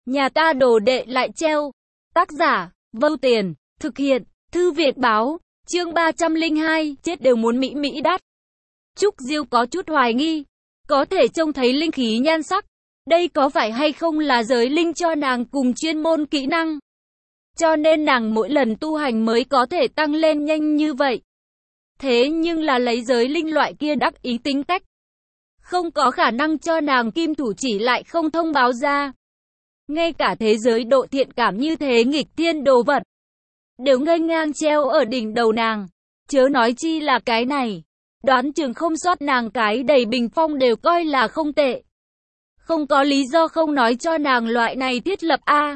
Nhà ta đồ đệ lại treo. Tác giả, Vâu Tiền, thực hiện, Thư Viện Báo, chương 302, chết đều muốn Mỹ Mỹ đắt. Trúc Diêu có chút hoài nghi, có thể trông thấy linh khí nhan sắc. Đây có phải hay không là giới linh cho nàng cùng chuyên môn kỹ năng? Cho nên nàng mỗi lần tu hành mới có thể tăng lên nhanh như vậy. Thế nhưng là lấy giới linh loại kia đắc ý tính cách. Không có khả năng cho nàng kim thủ chỉ lại không thông báo ra. Ngay cả thế giới độ thiện cảm như thế nghịch thiên đồ vật đều ngây ngang treo ở đỉnh đầu nàng. Chớ nói chi là cái này. Đoán chừng không sót nàng cái đầy bình phong đều coi là không tệ. Không có lý do không nói cho nàng loại này thiết lập a.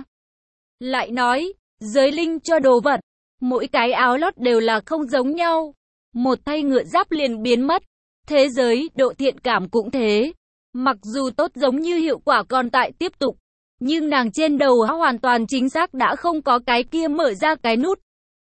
Lại nói, giới linh cho đồ vật, mỗi cái áo lót đều là không giống nhau. Một thay ngựa giáp liền biến mất. Thế giới độ thiện cảm cũng thế. Mặc dù tốt giống như hiệu quả còn tại tiếp tục, nhưng nàng trên đầu hoàn toàn chính xác đã không có cái kia mở ra cái nút,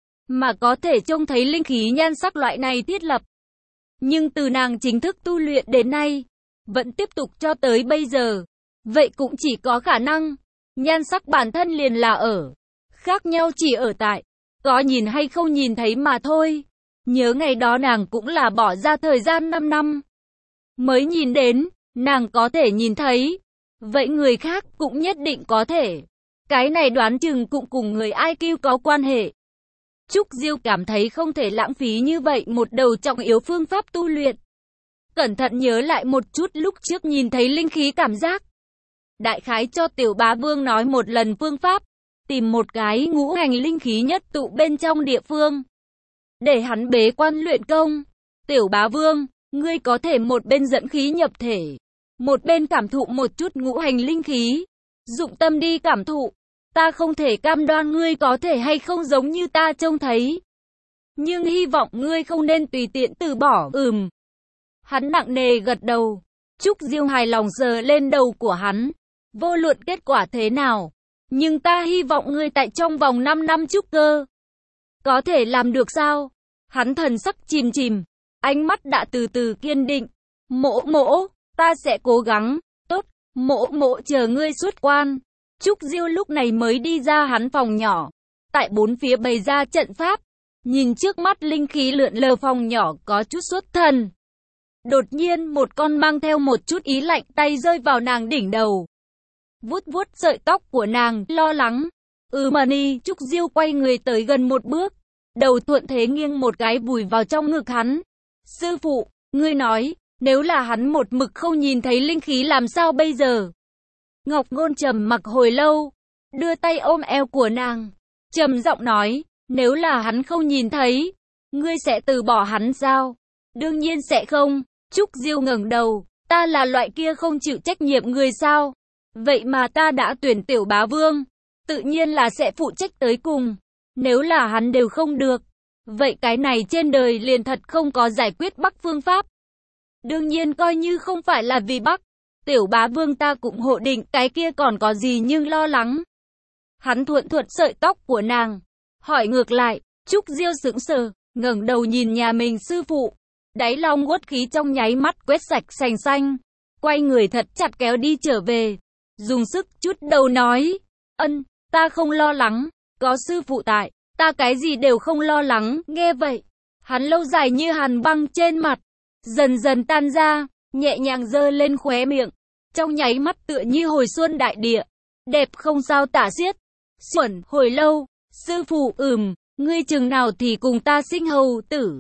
mà có thể trông thấy linh khí nhan sắc loại này thiết lập. Nhưng từ nàng chính thức tu luyện đến nay, vẫn tiếp tục cho tới bây giờ. Vậy cũng chỉ có khả năng, nhan sắc bản thân liền là ở. Khác nhau chỉ ở tại, có nhìn hay không nhìn thấy mà thôi. Nhớ ngày đó nàng cũng là bỏ ra thời gian 5 năm. Mới nhìn đến, nàng có thể nhìn thấy. Vậy người khác cũng nhất định có thể. Cái này đoán chừng cũng cùng người IQ có quan hệ. Trúc Diêu cảm thấy không thể lãng phí như vậy một đầu trọng yếu phương pháp tu luyện. Cẩn thận nhớ lại một chút lúc trước nhìn thấy linh khí cảm giác. Đại khái cho Tiểu Bá Vương nói một lần phương pháp. Tìm một cái ngũ hành linh khí nhất tụ bên trong địa phương. Để hắn bế quan luyện công. Tiểu Bá Vương, ngươi có thể một bên dẫn khí nhập thể, một bên cảm thụ một chút ngũ hành linh khí. Dụng tâm đi cảm thụ. Ta không thể cam đoan ngươi có thể hay không giống như ta trông thấy. Nhưng hy vọng ngươi không nên tùy tiện từ bỏ. Hắn nặng nề gật đầu. Trúc Diêu hài lòng sờ lên đầu của hắn. Vô luận kết quả thế nào, nhưng ta hy vọng ngươi tại trong vòng 5 năm trúc cơ. Có thể làm được sao? Hắn thần sắc chìm chìm, ánh mắt đã từ từ kiên định. Mỗ mỗ, ta sẽ cố gắng. Tốt, mỗ mỗ chờ ngươi xuất quan. Trúc Diêu lúc này mới đi ra hắn phòng nhỏ. Tại bốn phía bày ra trận pháp. Nhìn trước mắt linh khí lượn lờ phòng nhỏ có chút xuất thần. Đột nhiên một con mang theo một chút ý lạnh tay rơi vào nàng đỉnh đầu. Vuốt vuốt sợi tóc của nàng, lo lắng. Mani, Trúc Diêu quay người tới gần một bước. Đầu thuận thế nghiêng một cái vùi vào trong ngực hắn. Sư phụ, ngươi nói, nếu là hắn một mực không nhìn thấy linh khí làm sao bây giờ? Ngọc Ngôn trầm mặc hồi lâu, đưa tay ôm eo của nàng, trầm giọng nói, nếu là hắn không nhìn thấy, ngươi sẽ từ bỏ hắn sao? Đương nhiên sẽ không. Trúc Diêu ngẩng đầu, ta là loại kia không chịu trách nhiệm người sao? Vậy mà ta đã tuyển Tiểu Bá Vương, tự nhiên là sẽ phụ trách tới cùng. Nếu là hắn đều không được, vậy cái này trên đời liền thật không có giải quyết Bắc phương pháp. Đương nhiên coi như không phải là vì Bắc, Tiểu Bá Vương ta cũng hộ định, cái kia còn có gì nhưng lo lắng. Hắn thuận thuận sợi tóc của nàng, hỏi ngược lại. Trúc Diêu sững sờ, ngẩng đầu nhìn nhà mình sư phụ, đáy lòng uất khí trong nháy mắt quét sạch sành xanh, quay người thật chặt kéo đi trở về, dùng sức chút đầu nói, ta không lo lắng, có sư phụ tại, ta cái gì đều không lo lắng. Nghe vậy, hắn lâu dài như hàn băng trên mặt, dần dần tan ra, nhẹ nhàng giơ lên khóe miệng, trong nháy mắt tựa như hồi xuân đại địa, đẹp không sao tả xiết. Xuẩn hồi lâu, sư phụ, ngươi chừng nào thì cùng ta sinh hầu tử?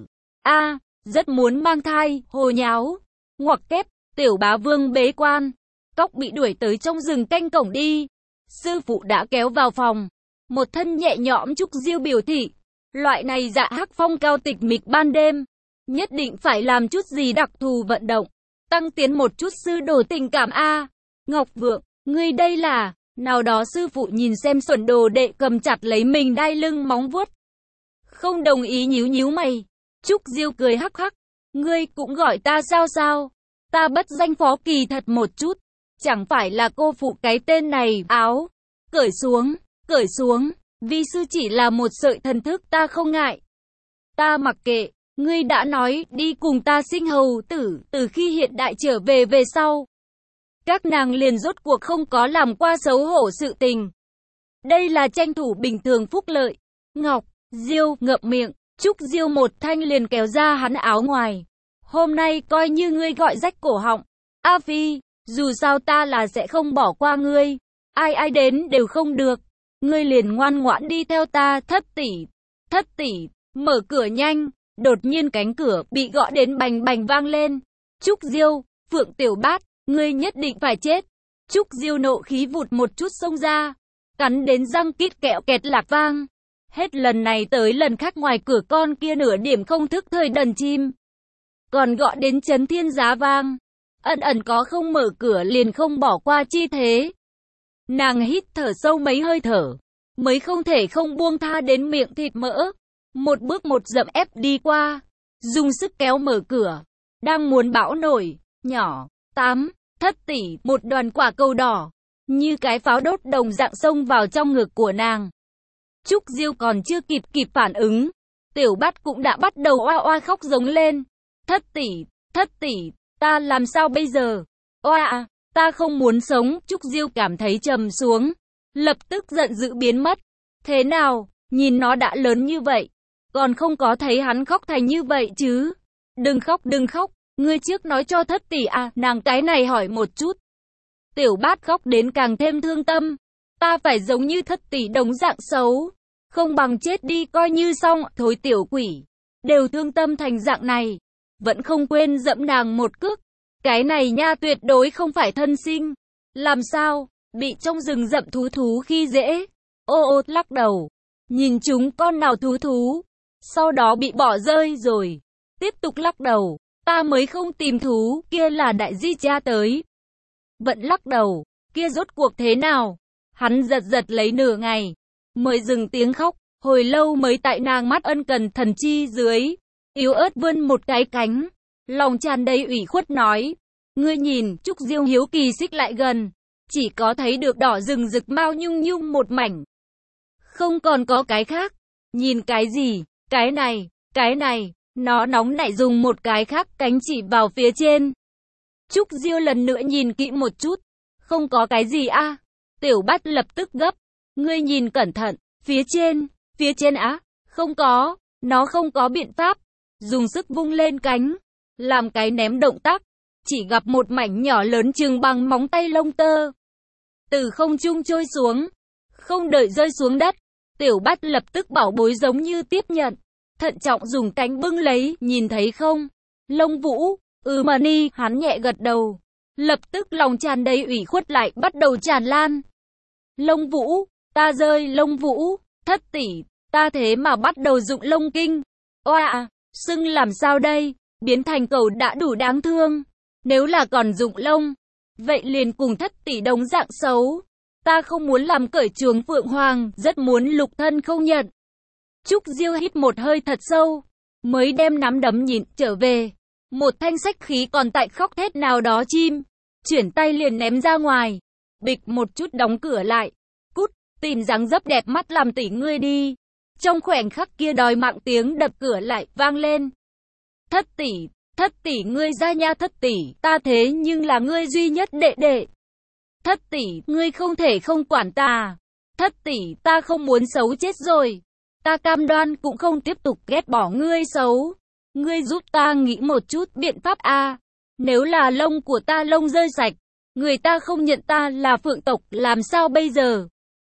Rất muốn mang thai, hồ nháo. Ngoặc kép, Tiểu Bá Vương bế quan, cóc bị đuổi tới trong rừng canh cổng đi. Sư phụ đã kéo vào phòng, một thân nhẹ nhõm. Trúc Diêu biểu thị, loại này dạ hắc phong cao tịch mịch ban đêm, nhất định phải làm chút gì đặc thù vận động, tăng tiến một chút sư đồ tình cảm a. Ngọc Vượng, ngươi đây là, nào đó sư phụ nhìn xem xuẩn đồ đệ cầm chặt lấy mình đai lưng móng vuốt. Không đồng ý nhíu nhíu mày. Trúc Diêu cười hắc hắc, ngươi cũng gọi ta sao? Ta bất danh phó kỳ thật một chút, chẳng phải là cô phụ cái tên này. Áo, cởi xuống, vi sư chỉ là một sợi thần thức, ta không ngại. Ta mặc kệ, ngươi đã nói đi cùng ta sinh hầu tử, từ khi hiện đại trở về về sau. các nàng liền rốt cuộc không có làm qua xấu hổ sự tình. Đây là tranh thủ bình thường phúc lợi. Ngọc Diêu ngậm miệng, Trúc Diêu một thanh liền kéo ra hắn áo ngoài. Hôm nay coi như ngươi gọi rách cổ họng. A Phi, dù sao ta là sẽ không bỏ qua ngươi. Ai ai đến đều không được. Ngươi liền ngoan ngoãn đi theo ta. Thất tỷ, mở cửa nhanh. Đột nhiên cánh cửa bị gõ đến bành bành vang lên. Trúc Diêu, Phượng Tiểu Bát, ngươi nhất định phải chết. Trúc Diêu nộ khí vụt một chút xông ra, cắn đến răng kít kẹo kẹt lạc vang. Hết lần này tới lần khác ngoài cửa con kia nửa điểm không thức thời đần chim. Còn gọi đến chấn thiên giá vang. Ẩn ẩn có không mở cửa liền không bỏ qua chi thế. Nàng hít thở sâu mấy hơi thở, mới không thể không buông tha đến miệng thịt mỡ. Một bước một dậm ép đi qua, dùng sức kéo mở cửa. Đang muốn bão nổi, nhỏ, 8, Thất tỷ, một đoàn quả cầu đỏ, như cái pháo đốt đồng dạng xông vào trong ngực của nàng. Trúc Diêu còn chưa kịp phản ứng, Tiểu Bát cũng đã bắt đầu oa oa khóc giống lên. Thất tỷ, ta làm sao bây giờ? Oa, ta không muốn sống. Trúc Diêu cảm thấy trầm xuống, lập tức giận dữ biến mất. Thế nào, nhìn nó đã lớn như vậy, còn không có thấy hắn khóc thành như vậy chứ? Đừng khóc, ngươi trước nói cho Thất tỷ à, nàng cái này hỏi một chút. Tiểu Bát khóc đến càng thêm thương tâm. Ta phải giống như Thất tỷ đồng dạng xấu, không bằng chết đi coi như xong. Thối tiểu quỷ, đều thương tâm thành dạng này, vẫn không quên dẫm nàng một cước. Cái này nha tuyệt đối không phải thân sinh. Làm sao, bị trong rừng rậm thú khi dễ. Ô lắc đầu, nhìn chúng con nào thú, sau đó bị bỏ rơi rồi. Tiếp tục lắc đầu, ta mới không tìm thú, kia là đại di cha tới. Vẫn lắc đầu, kia rốt cuộc thế nào? Hắn giật lấy nửa ngày, mới dừng tiếng khóc, hồi lâu mới tại nàng mắt ân cần thần chi dưới, yếu ớt vươn một cái cánh, lòng tràn đầy ủy khuất nói. Ngươi nhìn, Trúc Diêu hiếu kỳ xích lại gần, chỉ có thấy được đỏ rừng rực mao nhung một mảnh. Không còn có cái khác. Nhìn cái gì? Cái này, nó nóng nảy dùng một cái khác cánh chỉ vào phía trên. Trúc Diêu lần nữa nhìn kỹ một chút, không có cái gì a. Tiểu Bát lập tức gấp, ngươi nhìn cẩn thận, phía trên á, không có, nó không có biện pháp, dùng sức vung lên cánh, làm cái ném động tác, chỉ gặp một mảnh nhỏ lớn chừng bằng móng tay lông tơ, từ không trung trôi xuống, không đợi rơi xuống đất, Tiểu Bát lập tức bảo bối giống như tiếp nhận, thận trọng dùng cánh bưng lấy, nhìn thấy không? Lông Vũ, mà ni, hắn nhẹ gật đầu, lập tức lòng tràn đầy ủy khuất lại bắt đầu tràn lan. Lông Vũ, ta rơi Lông Vũ, Thất tỷ, ta thế mà bắt đầu dụng lông kinh. Oa, sưng làm sao đây? Biến thành cầu đã đủ đáng thương. Nếu là còn dụng lông, vậy liền cùng Thất tỷ đồng dạng xấu. Ta không muốn làm cởi chuồng Phượng Hoàng, rất muốn lục thân không nhận. Trúc Diêu hít một hơi thật sâu, mới đem nắm đấm nhìn trở về. Một thanh sách khí còn tại khóc thét nào đó chim, chuyển tay liền ném ra ngoài. Bịch một chút đóng cửa lại. Cút, tìm dáng dấp đẹp mắt làm tỷ ngươi đi. Trong khoảnh khắc kia đòi mạng tiếng đập cửa lại vang lên. Thất tỷ ngươi ra nha. Thất tỷ, ta thế nhưng là ngươi duy nhất đệ đệ. Thất tỷ, ngươi không thể không quản ta. Thất tỷ, ta không muốn xấu chết rồi. Ta cam đoan cũng không tiếp tục ghét bỏ ngươi xấu. Ngươi giúp ta nghĩ một chút biện pháp a. Nếu là lông của ta lông rơi sạch, người ta không nhận ta là phượng tộc, làm sao bây giờ?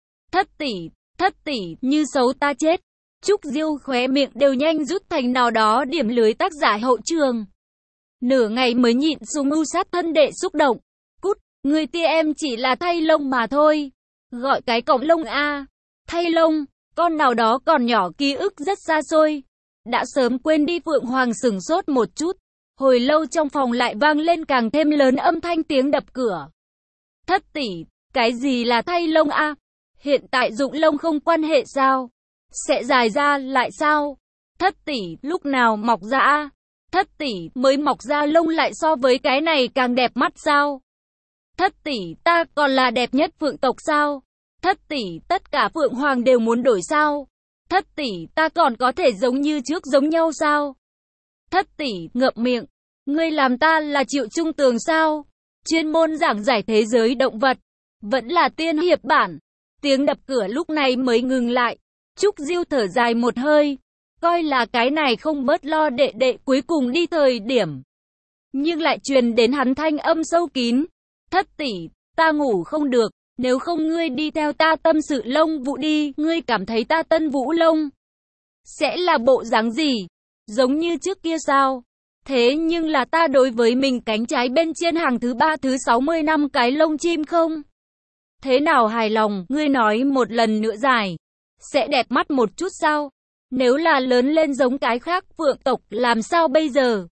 Thất tỷ, như xấu ta chết. Trúc Diêu khóe miệng đều nhanh rút thành nào đó điểm lưới tác giả hậu trường. Nửa ngày mới nhịn xuống mưu sát thân đệ xúc động. Cút, người tia em chỉ là thay lông mà thôi. Gọi cái cọng lông a. Thay lông, con nào đó còn nhỏ ký ức rất xa xôi. Đã sớm quên đi. Phượng Hoàng sửng sốt một chút. Hồi lâu trong phòng lại vang lên càng thêm lớn âm thanh tiếng đập cửa. Thất tỷ, cái gì là thay lông a? Hiện tại dụng lông không quan hệ sao? Sẽ dài ra lại sao? Thất tỷ, lúc nào mọc ra a? Thất tỷ, mới mọc ra lông lại so với cái này càng đẹp mắt sao? Thất tỷ, ta còn là đẹp nhất phượng tộc sao? Thất tỷ, tất cả Phượng Hoàng đều muốn đổi sao? Thất tỷ, ta còn có thể giống như trước giống nhau sao? Thất tỷ, ngậm miệng. Ngươi làm ta là Triệu Trung Tường sao? chuyên môn giảng giải thế giới động vật. Vẫn là tiên hiệp bản. Tiếng đập cửa lúc này mới ngừng lại. Trúc Diêu thở dài một hơi. Coi là cái này không bớt lo đệ đệ cuối cùng đi thời điểm. Nhưng lại truyền đến hắn thanh âm sâu kín. Thất tỷ, ta ngủ không được. Nếu không ngươi đi theo ta tâm sự Lông Vũ đi. Ngươi cảm thấy ta Tân Vũ Lông sẽ là bộ dáng gì? Giống như trước kia sao? Thế nhưng là ta đối với mình cánh trái bên trên hàng thứ 3 thứ 60 năm cái lông chim không? Thế nào hài lòng, ngươi nói một lần nữa dài. Sẽ đẹp mắt một chút sao? Nếu là lớn lên giống cái khác phượng tộc làm sao bây giờ?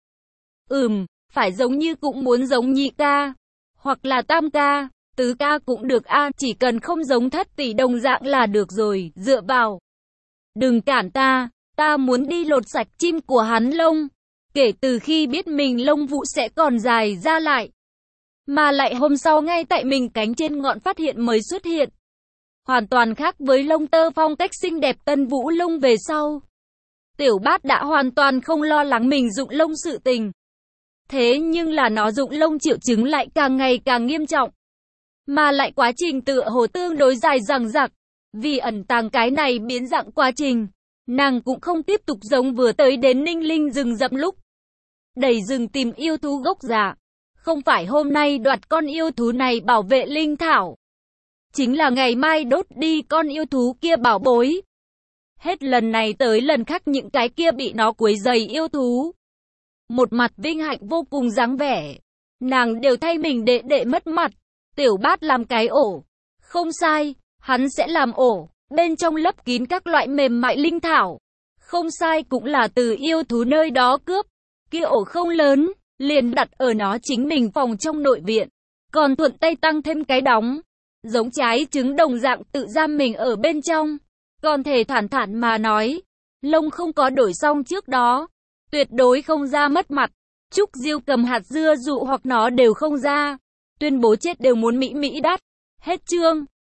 Phải giống như cũng muốn giống nhị ca. Hoặc là tam ca, tứ ca cũng được a, chỉ cần không giống thất tỷ đồng dạng là được rồi, dựa vào. Đừng cản ta muốn đi lột sạch chim của hắn lông. Kể từ khi biết mình lông vụ sẽ còn dài ra lại. Mà lại hôm sau ngay tại mình cánh trên ngọn phát hiện mới xuất hiện. Hoàn toàn khác với lông tơ phong cách xinh đẹp Tân Vũ Lông về sau. Tiểu Bát đã hoàn toàn không lo lắng mình rụng lông sự tình. Thế nhưng là nó rụng lông triệu chứng lại càng ngày càng nghiêm trọng. Mà lại quá trình tựa hồ tương đối dài dằng dặc. Vì ẩn tàng cái này biến dạng quá trình, nàng cũng không tiếp tục giống vừa tới đến Ninh Linh rừng rậm lúc đầy rừng tìm yêu thú gốc già. Không phải hôm nay đoạt con yêu thú này bảo vệ linh thảo, chính là ngày mai đốt đi con yêu thú kia bảo bối. Hết lần này tới lần khác những cái kia bị nó quấy rầy yêu thú, một mặt vinh hạnh vô cùng dáng vẻ, nàng đều thay mình đệ đệ mất mặt. Tiểu Bát làm cái ổ, không sai, hắn sẽ làm ổ, bên trong lấp kín các loại mềm mại linh thảo. Không sai, cũng là từ yêu thú nơi đó cướp. Kia ổ không lớn, liền đặt ở nó chính mình phòng trong nội viện. Còn thuận tay tăng thêm cái đóng, giống trái trứng đồng dạng tự giam mình ở bên trong. Còn thể thản thản mà nói, lông không có đổi xong trước đó, tuyệt đối không ra mất mặt. Trúc Diêu cầm hạt dưa dụ hoặc nó đều không ra, tuyên bố chết đều muốn mỹ mỹ đắt. Hết chương.